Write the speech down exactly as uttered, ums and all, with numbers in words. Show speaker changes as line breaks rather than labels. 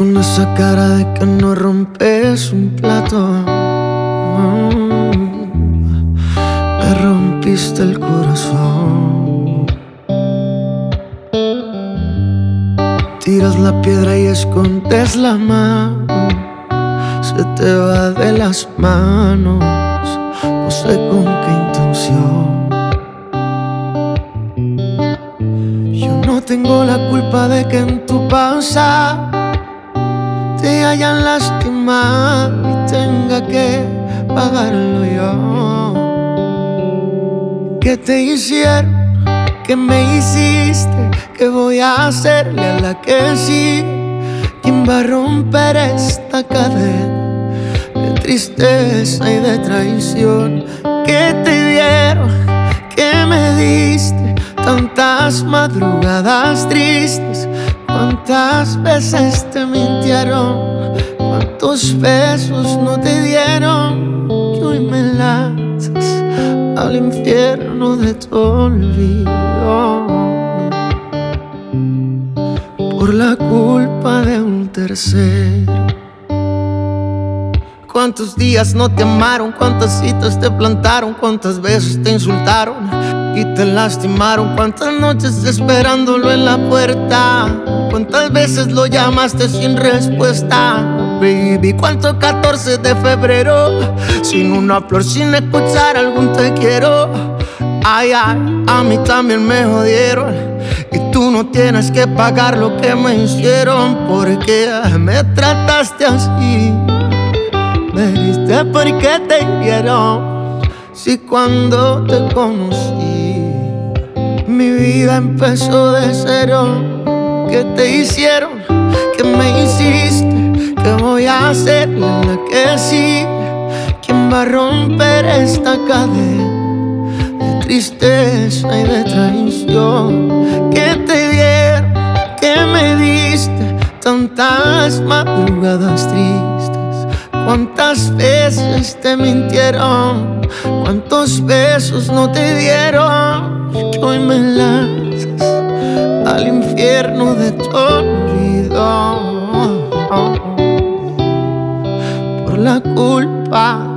con esa cara de que no rompes un plato. Mm, me rompiste el corazón. Tiras la piedra y escondes la mano. Se te va de las manos, no sé con qué intención. Yo no tengo la culpa de que en tu pasado te hayan lastimado y tenga que pagarlo yo. ¿Qué te hicieron? ¿Qué me hiciste? ¿Qué voy a hacerle a la que sí? ¿Quién va a romper esta cadena de tristeza y de traición? ¿Qué te dieron? ¿Qué me diste? Tantas madrugadas tristes. ¿Cuántas veces te mintieron? ¿Cuántos besos no te dieron? Que hoy me lanzas al infierno de tu olvido por la culpa de un tercero. ¿Cuántos días no te amaron? ¿Cuántas citas te plantaron? ¿Cuántas veces te insultaron y te lastimaron? ¿Cuántas noches esperándolo en la puerta? ¿Cuántas veces lo llamaste sin respuesta? Baby, ¿cuánto catorce de febrero sin una flor, sin escuchar algún te quiero? Ay, ay, a mí también me jodieron y tú no tienes que pagar lo que me hicieron. Porque me trataste así, me diste porque te hirieron. Si cuando te conocí mi vida empezó de cero. ¿Qué te hicieron? ¿Qué me hiciste? ¿Qué voy a hacerle a la que sí? ¿Quién va a romper esta cadena de tristeza y de traición? ¿Qué te dieron? ¿Qué me diste? Tantas madrugadas tristes. ¿Cuántas veces te mintieron? ¿Cuántos besos no te dieron? Que hoy me lanzas al infierno de tu olvido por la culpa